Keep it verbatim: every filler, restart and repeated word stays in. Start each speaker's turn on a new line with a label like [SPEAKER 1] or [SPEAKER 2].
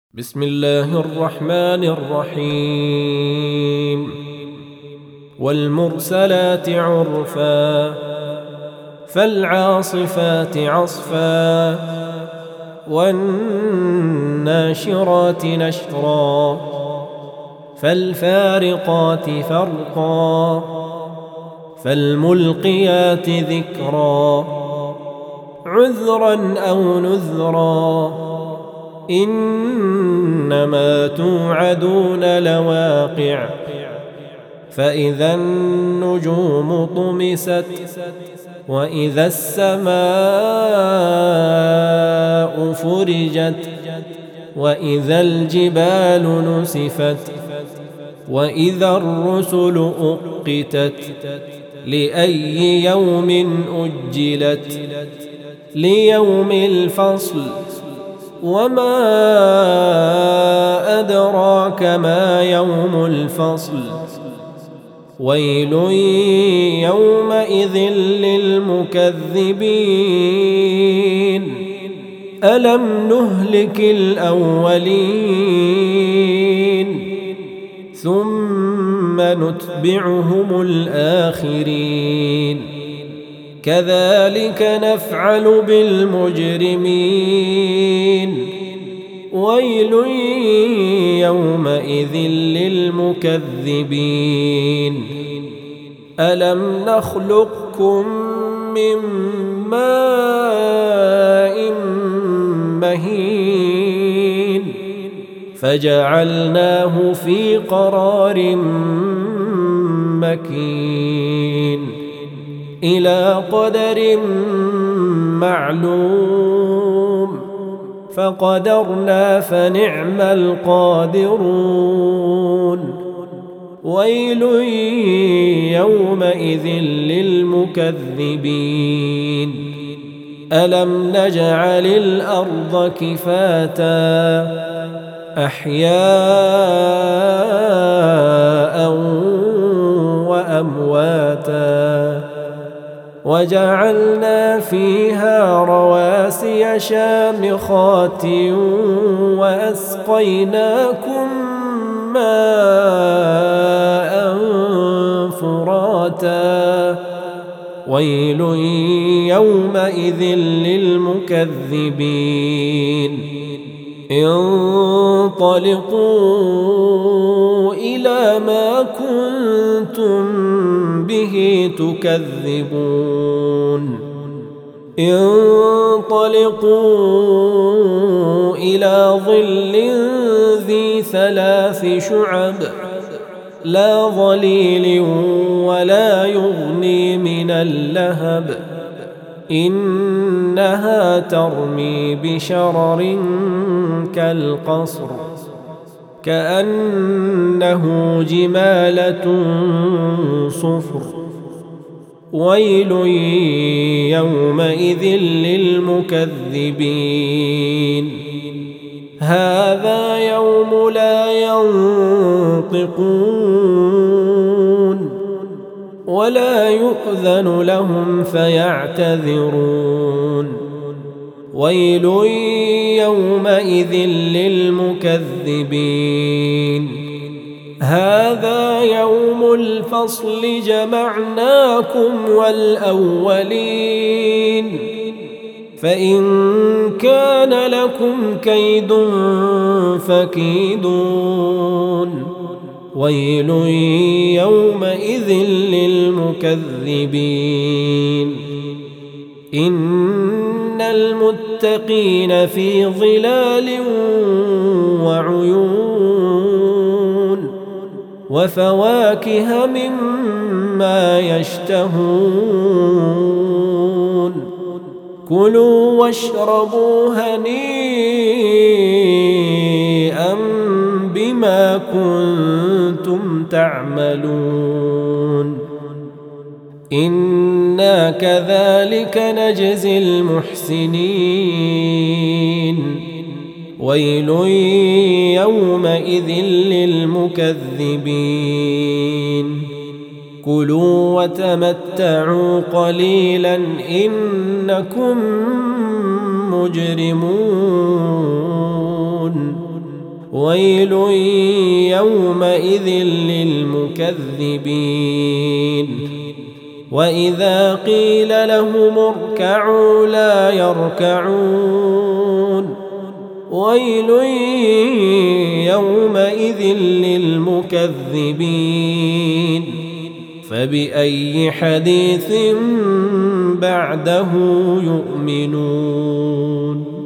[SPEAKER 1] بسم الله الرحمن الرحيم والمرسلات عرفا فالعاصفات عصفا والناشرات نشرا فالفارقات فرقا فالملقيات ذكرا عذرا أو نذرا إنما توعدون لواقع فإذا النجوم طمست وإذا السماء فرجت وإذا الجبال نسفت وإذا الرسل أقتت لأي يوم أجلت ليوم الفصل وما أدراك ما يوم الفصل ويل يومئذ للمكذبين ألم نهلك الأولين ثم نتبعهم الآخرين كذلك نفعل بالمجرمين ويل يومئذ للمكذبين ألم نخلقكم من ماء مهين فجعلناه في قرار مكين إلى قدر معلوم فقدرنا فنعم القادرون ويل يومئذ للمكذبين ألم نجعل الأرض كفاتا أحياء وأمواتا وجعلنا فيها رواسي شامخات وأسقيناكم ماء فراتا ويل يومئذ للمكذبين انطلقوا إلى ما كنتم به تكذبون انطلقوا إلى ظل ذي ثلاث شعب لا ظليل ولا يغني من اللهب إنها ترمي بشرر كالقصر كأنه جمالة صفر ويل يومئذ للمكذبين هذا يوم لا ينطقون ولا يؤذن لهم فيعتذرون ويل يومئذ للمكذبين هذا يوم الفصل جمعناكم والأولين فإن كان لكم كيد فكيدون ويل يومئذ للمكذبين إن المتقين في ظلال وعيون وفواكه مما يشتهون كلوا واشربوا هنيئا بما كنتم تعملون إنا كذلك نجزي المحسنين ويل يومئذ للمكذبين كلوا وتمتعوا قليلا إنكم مجرمون ويل يومئذ للمكذبين وإذا قيل لهم اركعوا لا يركعون ويل يومئذ للمكذبين فبأي حديث بعده يؤمنون